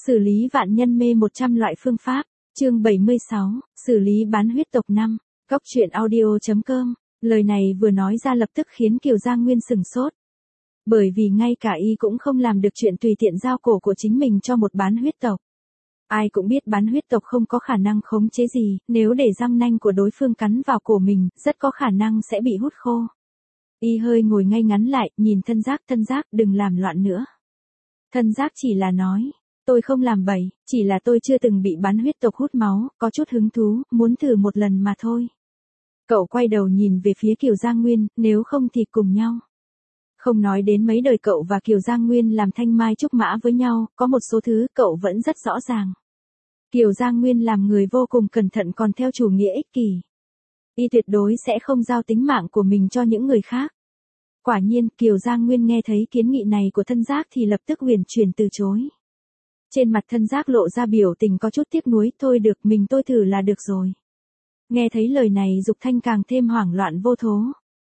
Xử lý vạn nhân mê 100 loại phương pháp. Chương 76, xử lý bán huyết tộc 5. Góc truyện audio.com. Lời này vừa nói ra lập tức khiến Kiều Giang Nguyên sửng sốt. Bởi vì ngay cả y cũng không làm được chuyện tùy tiện giao cổ của chính mình cho một bán huyết tộc. Ai cũng biết bán huyết tộc không có khả năng khống chế gì, nếu để răng nanh của đối phương cắn vào cổ mình, rất có khả năng sẽ bị hút khô. Y hơi ngồi ngay ngắn lại, nhìn thân giác đừng làm loạn nữa. Thân giác chỉ là nói, tôi không làm bậy, chỉ là tôi chưa từng bị bán huyết tộc hút máu, có chút hứng thú, muốn thử một lần mà thôi. Cậu quay đầu nhìn về phía Kiều Giang Nguyên, nếu không thì cùng nhau. Không nói đến mấy đời cậu và Kiều Giang Nguyên làm thanh mai trúc mã với nhau, có một số thứ cậu vẫn rất rõ ràng. Kiều Giang Nguyên làm người vô cùng cẩn thận còn theo chủ nghĩa ích kỷ. Y tuyệt đối sẽ không giao tính mạng của mình cho những người khác. Quả nhiên, Kiều Giang Nguyên nghe thấy kiến nghị này của thân giác thì lập tức huyền chuyển từ chối. Trên mặt thân giác lộ ra biểu tình có chút tiếc nuối, thôi được mình tôi thử là được rồi. Nghe thấy lời này Dục Thanh càng thêm hoảng loạn vô thố.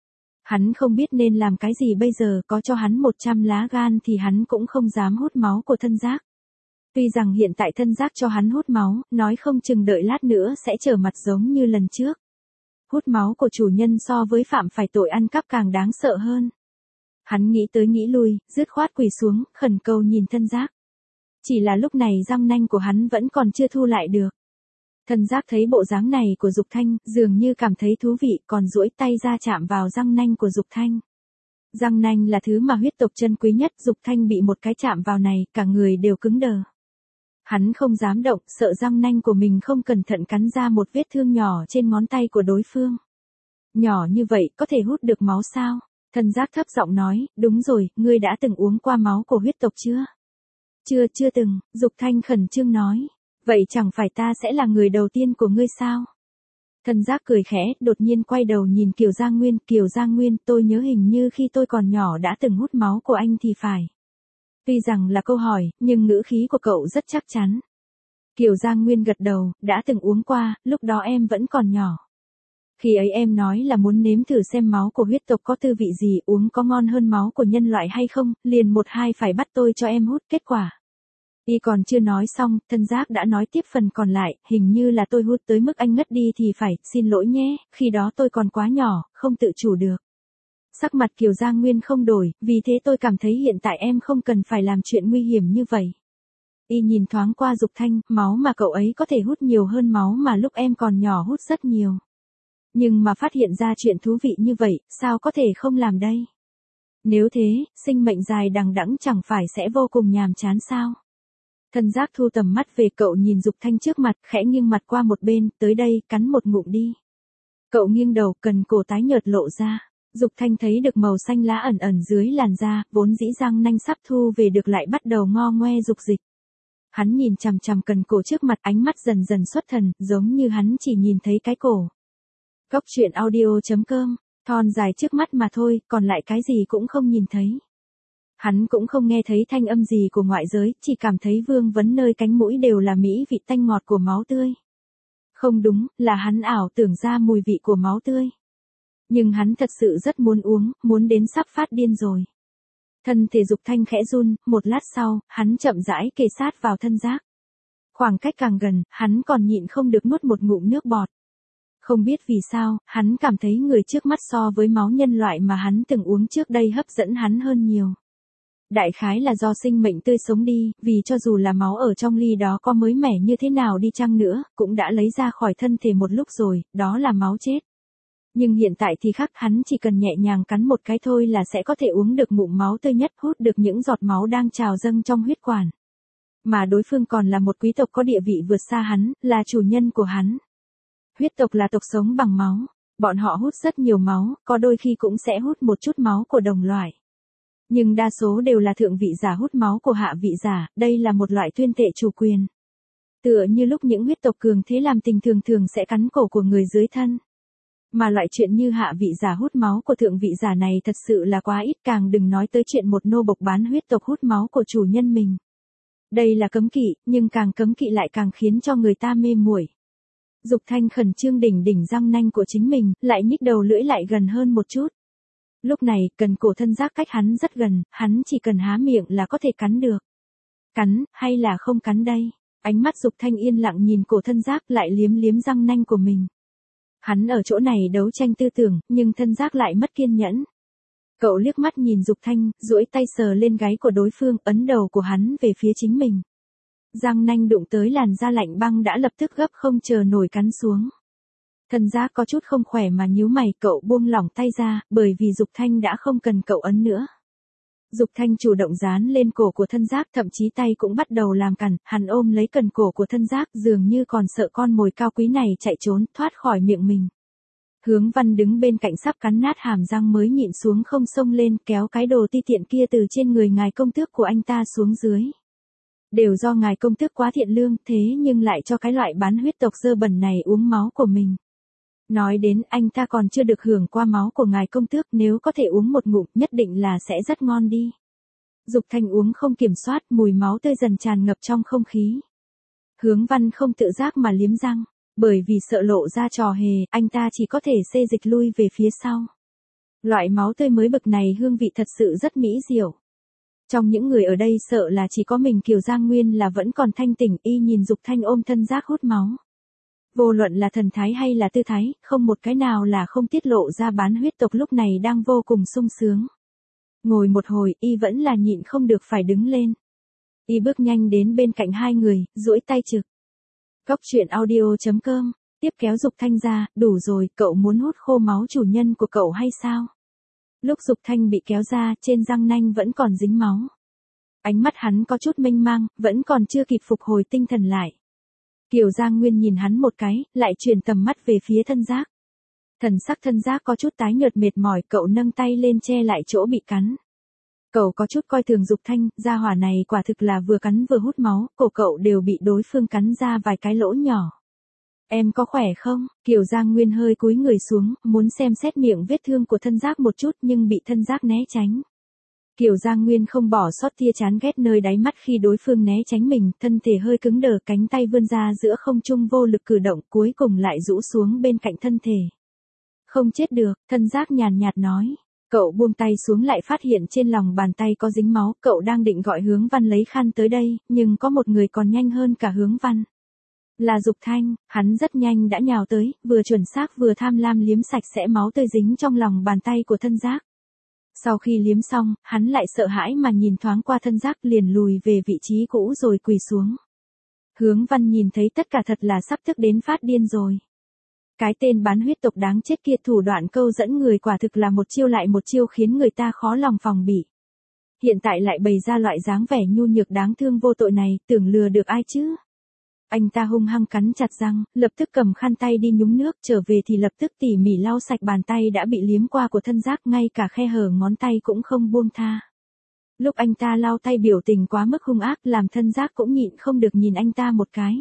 Hắn không biết nên làm cái gì bây giờ, có cho hắn 100 lá gan thì hắn cũng không dám hút máu của thân giác. Tuy rằng hiện tại thân giác cho hắn hút máu, nói không chừng đợi lát nữa sẽ trở mặt giống như lần trước. Hút máu của chủ nhân so với phạm phải tội ăn cắp càng đáng sợ hơn. Hắn nghĩ tới nghĩ lui, dứt khoát quỳ xuống, khẩn cầu nhìn thân giác. Chỉ là lúc này răng nanh của hắn vẫn còn chưa thu lại được. Thân giác thấy bộ dáng này của Dục Thanh, dường như cảm thấy thú vị, còn duỗi tay ra chạm vào răng nanh của Dục Thanh. Răng nanh là thứ mà huyết tộc chân quý nhất, Dục Thanh bị một cái chạm vào này, cả người đều cứng đờ. Hắn không dám động, sợ răng nanh của mình không cẩn thận cắn ra một vết thương nhỏ trên ngón tay của đối phương. Nhỏ như vậy, có thể hút được máu sao? Thân giác thấp giọng nói, đúng rồi, ngươi đã từng uống qua máu của huyết tộc chưa? Chưa từng, Dục Thanh khẩn trương nói. Vậy chẳng phải ta sẽ là người đầu tiên của ngươi sao? Thân giác cười khẽ, đột nhiên quay đầu nhìn Kiều Giang Nguyên, tôi nhớ hình như khi tôi còn nhỏ đã từng hút máu của anh thì phải. Tuy rằng là câu hỏi, nhưng ngữ khí của cậu rất chắc chắn. Kiều Giang Nguyên gật đầu, đã từng uống qua, lúc đó em vẫn còn nhỏ. Khi ấy em nói là muốn nếm thử xem máu của huyết tộc có tư vị gì, uống có ngon hơn máu của nhân loại hay không, liền một hai phải bắt tôi cho em hút, kết quả. Y còn chưa nói xong, thân giác đã nói tiếp phần còn lại, hình như là tôi hút tới mức anh ngất đi thì phải, xin lỗi nhé, khi đó tôi còn quá nhỏ, không tự chủ được. Sắc mặt Kiều Giang Nguyên không đổi, vì thế tôi cảm thấy hiện tại em không cần phải làm chuyện nguy hiểm như vậy. Y nhìn thoáng qua Dục Thanh, máu mà cậu ấy có thể hút nhiều hơn máu mà lúc em còn nhỏ hút rất nhiều. Nhưng mà phát hiện ra chuyện thú vị như vậy, sao có thể không làm đây? Nếu thế, sinh mệnh dài đằng đẵng chẳng phải sẽ vô cùng nhàm chán sao? Thân giác thu tầm mắt về cậu nhìn Dục Thanh trước mặt, khẽ nghiêng mặt qua một bên, tới đây, cắn một ngụm đi. Cậu nghiêng đầu, cần cổ tái nhợt lộ ra. Dục Thanh thấy được màu xanh lá ẩn ẩn dưới làn da, vốn dĩ răng nanh sắp thu về được lại bắt đầu ngo ngoe dục dịch. Hắn nhìn chằm chằm cần cổ trước mặt, ánh mắt dần dần xuất thần, giống như hắn chỉ nhìn thấy cái cổ. Góc truyện audio.com, thon dài trước mắt mà thôi, còn lại cái gì cũng không nhìn thấy. Hắn cũng không nghe thấy thanh âm gì của ngoại giới, chỉ cảm thấy vương vấn nơi cánh mũi đều là mỹ vị tanh ngọt của máu tươi. Không đúng, là hắn ảo tưởng ra mùi vị của máu tươi. Nhưng hắn thật sự rất muốn uống, muốn đến sắp phát điên rồi. Thân thể Dục Thanh khẽ run, một lát sau, hắn chậm rãi kề sát vào thân giác. Khoảng cách càng gần, hắn còn nhịn không được nuốt một ngụm nước bọt. Không biết vì sao, hắn cảm thấy người trước mắt so với máu nhân loại mà hắn từng uống trước đây hấp dẫn hắn hơn nhiều. Đại khái là do sinh mệnh tươi sống đi, vì cho dù là máu ở trong ly đó có mới mẻ như thế nào đi chăng nữa, cũng đã lấy ra khỏi thân thể một lúc rồi, đó là máu chết. Nhưng hiện tại thì khác, hắn chỉ cần nhẹ nhàng cắn một cái thôi là sẽ có thể uống được ngụm máu tươi nhất, hút được những giọt máu đang trào dâng trong huyết quản. Mà đối phương còn là một quý tộc có địa vị vượt xa hắn, là chủ nhân của hắn. Huyết tộc là tộc sống bằng máu, bọn họ hút rất nhiều máu, có đôi khi cũng sẽ hút một chút máu của đồng loại. Nhưng đa số đều là thượng vị giả hút máu của hạ vị giả, đây là một loại tuyên tệ chủ quyền. Tựa như lúc những huyết tộc cường thế làm tình thường sẽ cắn cổ của người dưới thân. Mà loại chuyện như hạ vị giả hút máu của thượng vị giả này thật sự là quá ít, càng đừng nói tới chuyện một nô bộc bán huyết tộc hút máu của chủ nhân mình. Đây là cấm kỵ, nhưng càng cấm kỵ lại càng khiến cho người ta mê muội. Dục Thanh khẩn trương đỉnh răng nanh của chính mình, lại nhích đầu lưỡi lại gần hơn một chút. Lúc này, cần cổ thân giác cách hắn rất gần, hắn chỉ cần há miệng là có thể cắn được. Cắn, hay là không cắn đây? Ánh mắt Dục Thanh yên lặng nhìn cổ Thân Giác lại liếm liếm răng nanh của mình. Hắn ở chỗ này đấu tranh tư tưởng, nhưng Thân Giác lại mất kiên nhẫn. Cậu liếc mắt nhìn Dục Thanh, duỗi tay sờ lên gáy của đối phương, ấn đầu của hắn về phía chính mình. Răng nanh đụng tới làn da lạnh băng đã lập tức gấp không chờ nổi cắn xuống. Thân Giác có chút không khỏe mà nhíu mày, cậu buông lỏng tay ra, bởi vì Dục Thanh đã không cần cậu ấn nữa. Dục Thanh chủ động dán lên cổ của Thân Giác, thậm chí tay cũng bắt đầu làm cằn, hắn ôm lấy cần cổ của Thân Giác, dường như còn sợ con mồi cao quý này chạy trốn, thoát khỏi miệng mình. Hướng Văn đứng bên cạnh sắp cắn nát hàm răng mới nhịn xuống không xông lên, kéo cái đồ ti tiện kia từ trên người ngài công tước của anh ta xuống dưới. Đều do ngài công tước quá thiện lương, thế nhưng lại cho cái loại bán huyết tộc dơ bẩn này uống máu của mình. Nói đến anh ta còn chưa được hưởng qua máu của ngài công tước, nếu có thể uống một ngụm nhất định là sẽ rất ngon đi. Dục Thanh uống không kiểm soát, mùi máu tươi dần tràn ngập trong không khí. Hướng Văn không tự giác mà liếm răng, bởi vì sợ lộ ra trò hề, anh ta chỉ có thể xê dịch lui về phía sau. Loại máu tươi mới bực này hương vị thật sự rất mỹ diệu. Trong những người ở đây sợ là chỉ có mình Kiều Giang Nguyên là vẫn còn thanh tỉnh, y nhìn Dục Thanh ôm Thân Giác hút máu. Vô luận là thần thái hay là tư thái, không một cái nào là không tiết lộ ra bán huyết tộc lúc này đang vô cùng sung sướng. Ngồi một hồi, y vẫn là nhịn không được phải đứng lên. Y bước nhanh đến bên cạnh hai người, duỗi tay trực. Cốc.audio.com, tiếp kéo Dục Thanh ra, đủ rồi, cậu muốn hút khô máu chủ nhân của cậu hay sao? Lúc Dục Thanh bị kéo ra, trên răng nanh vẫn còn dính máu. Ánh mắt hắn có chút mênh mang, vẫn còn chưa kịp phục hồi tinh thần lại. Kiều Giang Nguyên nhìn hắn một cái, lại chuyển tầm mắt về phía Thân Giác. Thần sắc Thân Giác có chút tái nhợt mệt mỏi, cậu nâng tay lên che lại chỗ bị cắn. Cậu có chút coi thường Dục Thanh, gia hỏa này quả thực là vừa cắn vừa hút máu, cổ cậu đều bị đối phương cắn ra vài cái lỗ nhỏ. Em có khỏe không? Kiều Giang Nguyên hơi cúi người xuống, muốn xem xét miệng vết thương của Thân Giác một chút nhưng bị Thân Giác né tránh. Kiều Giang Nguyên không bỏ sót tia chán ghét nơi đáy mắt khi đối phương né tránh mình, thân thể hơi cứng đờ, cánh tay vươn ra giữa không trung vô lực cử động, cuối cùng lại rũ xuống bên cạnh thân thể. Không chết được, Thân Giác nhàn nhạt nói. Cậu buông tay xuống lại phát hiện trên lòng bàn tay có dính máu, cậu đang định gọi Hướng Văn lấy khăn tới đây, nhưng có một người còn nhanh hơn cả Hướng Văn. Là Dục Thanh, hắn rất nhanh đã nhào tới, vừa chuẩn xác vừa tham lam liếm sạch sẽ máu tươi dính trong lòng bàn tay của Thân Giác. Sau khi liếm xong, hắn lại sợ hãi mà nhìn thoáng qua Thân Giác, liền lùi về vị trí cũ rồi quỳ xuống. Hướng Văn nhìn thấy tất cả thật là sắp tức đến phát điên rồi. Cái tên bán huyết tộc đáng chết kia thủ đoạn câu dẫn người quả thực là một chiêu lại một chiêu khiến người ta khó lòng phòng bị. Hiện tại lại bày ra loại dáng vẻ nhu nhược đáng thương vô tội này, tưởng lừa được ai chứ? Anh ta hung hăng cắn chặt răng, lập tức cầm khăn tay đi nhúng nước, trở về thì lập tức tỉ mỉ lau sạch bàn tay đã bị liếm qua của Thân Giác, ngay cả khe hở ngón tay cũng không buông tha. Lúc anh ta lau tay biểu tình quá mức hung ác làm Thân Giác cũng nhịn không được nhìn anh ta một cái.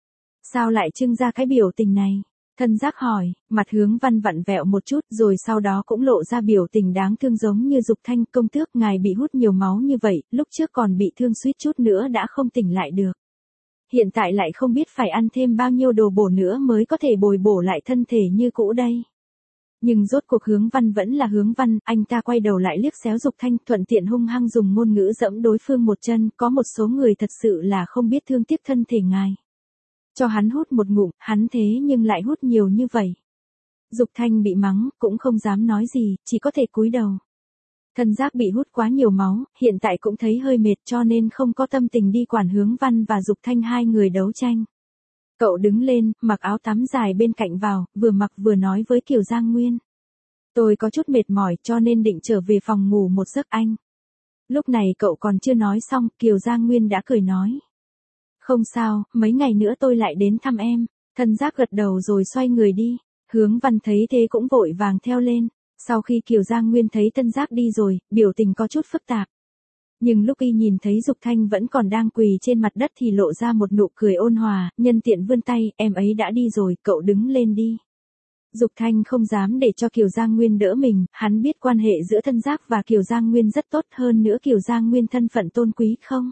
Sao lại trưng ra cái biểu tình này? Thân Giác hỏi, mặt Hướng Văn vặn vẹo một chút rồi sau đó cũng lộ ra biểu tình đáng thương giống như Dục Thanh, công tước ngài bị hút nhiều máu như vậy, lúc trước còn bị thương suýt chút nữa đã không tỉnh lại được. Hiện tại lại không biết phải ăn thêm bao nhiêu đồ bổ nữa mới có thể bồi bổ lại thân thể như cũ đây. Nhưng rốt cuộc Hướng Văn vẫn là Hướng Văn, anh ta quay đầu lại liếc xéo Dục Thanh, thuận tiện hung hăng dùng ngôn ngữ dẫm đối phương một chân, có một số người thật sự là không biết thương tiếc thân thể ngài. Cho hắn hút một ngụm, hắn thế nhưng lại hút nhiều như vậy. Dục Thanh bị mắng, cũng không dám nói gì, chỉ có thể cúi đầu. Thân Giác bị hút quá nhiều máu, hiện tại cũng thấy hơi mệt cho nên không có tâm tình đi quản Hướng Văn và Dục Thanh hai người đấu tranh. Cậu đứng lên, mặc áo tắm dài bên cạnh vào, vừa mặc vừa nói với Kiều Giang Nguyên. Tôi có chút mệt mỏi cho nên định trở về phòng ngủ một giấc anh. Lúc này cậu còn chưa nói xong, Kiều Giang Nguyên đã cười nói. Không sao, mấy ngày nữa tôi lại đến thăm em. Thân Giác gật đầu rồi xoay người đi. Hướng Văn thấy thế cũng vội vàng theo lên. Sau khi Kiều Giang Nguyên thấy Thân Giác đi rồi, biểu tình có chút phức tạp. Nhưng lúc y nhìn thấy Dục Thanh vẫn còn đang quỳ trên mặt đất thì lộ ra một nụ cười ôn hòa, nhân tiện vươn tay, em ấy đã đi rồi, cậu đứng lên đi. Dục Thanh không dám để cho Kiều Giang Nguyên đỡ mình, hắn biết quan hệ giữa Thân Giác và Kiều Giang Nguyên rất tốt, hơn nữa Kiều Giang Nguyên thân phận tôn quý không?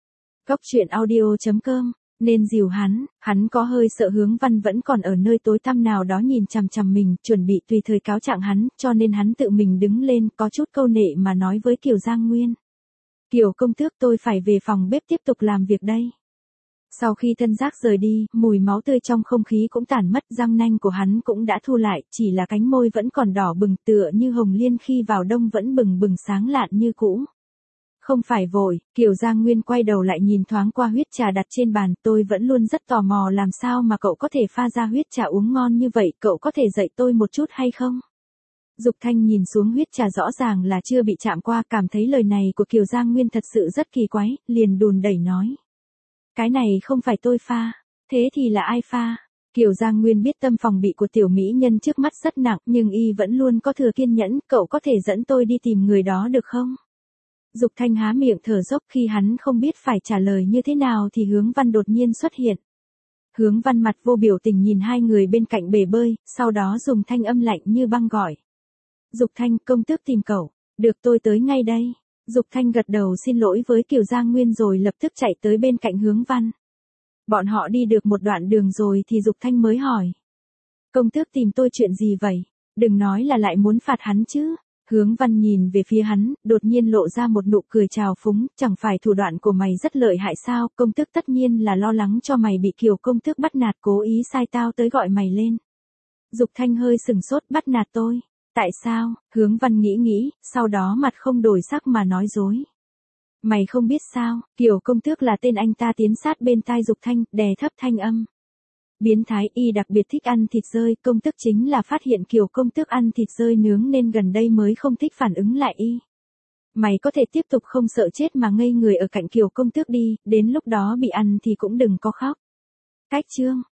Cốc.audio.com, nên dìu hắn có hơi sợ Hướng Văn vẫn còn ở nơi tối tăm nào đó nhìn chằm chằm mình, chuẩn bị tùy thời cáo trạng hắn, cho nên hắn tự mình đứng lên, có chút câu nệ mà nói với Kiều Giang Nguyên. Kiều công tước, tôi phải về phòng bếp tiếp tục làm việc đây. Sau khi thân giác rời đi, mùi máu tươi trong không khí cũng tản mất, răng nanh của hắn cũng đã thu lại, chỉ là cánh môi vẫn còn đỏ bừng tựa như hồng liên khi vào đông vẫn bừng bừng sáng lạn như cũ. Không phải vội, Kiều Giang Nguyên quay đầu lại nhìn thoáng qua huyết trà đặt trên bàn, tôi vẫn luôn rất tò mò làm sao mà cậu có thể pha ra huyết trà uống ngon như vậy, cậu có thể dạy tôi một chút hay không? Dục Thanh nhìn xuống huyết trà rõ ràng là chưa bị chạm qua, cảm thấy lời này của Kiều Giang Nguyên thật sự rất kỳ quái, liền đùn đẩy nói. Cái này không phải tôi pha, thế thì là ai pha? Kiều Giang Nguyên biết tâm phòng bị của tiểu mỹ nhân trước mắt rất nặng, nhưng y vẫn luôn có thừa kiên nhẫn, cậu có thể dẫn tôi đi tìm người đó được không? Dục Thanh há miệng thở dốc, khi hắn không biết phải trả lời như thế nào thì Hướng Văn đột nhiên xuất hiện. Hướng Văn mặt vô biểu tình nhìn hai người bên cạnh bể bơi, sau đó dùng thanh âm lạnh như băng gọi. Dục Thanh, công tước tìm cậu. Được, tôi tới ngay đây. Dục Thanh gật đầu xin lỗi với Kiều Giang Nguyên rồi lập tức chạy tới bên cạnh Hướng Văn. Bọn họ đi được một đoạn đường rồi thì Dục Thanh mới hỏi. Công tước tìm tôi chuyện gì vậy? Đừng nói là lại muốn phạt hắn chứ. Hướng Văn nhìn về phía hắn, đột nhiên lộ ra một nụ cười trào phúng, chẳng phải thủ đoạn của mày rất lợi hại sao, công tước tất nhiên là lo lắng cho mày bị Kiều công tước bắt nạt, cố ý sai tao tới gọi mày lên. Dục Thanh hơi sừng sốt, bắt nạt tôi. Tại sao? Hướng Văn nghĩ nghĩ, sau đó mặt không đổi sắc mà nói dối. Mày không biết sao, Kiều công tước là tên, anh ta tiến sát bên tai Dục Thanh, đè thấp thanh âm. Biến thái, y đặc biệt thích ăn thịt rơi, công tước chính là phát hiện Kiều công tước ăn thịt rơi nướng nên gần đây mới không thích phản ứng lại y. Mày có thể tiếp tục không sợ chết mà ngây người ở cạnh Kiều công tước đi, đến lúc đó bị ăn thì cũng đừng có khóc. Cách chương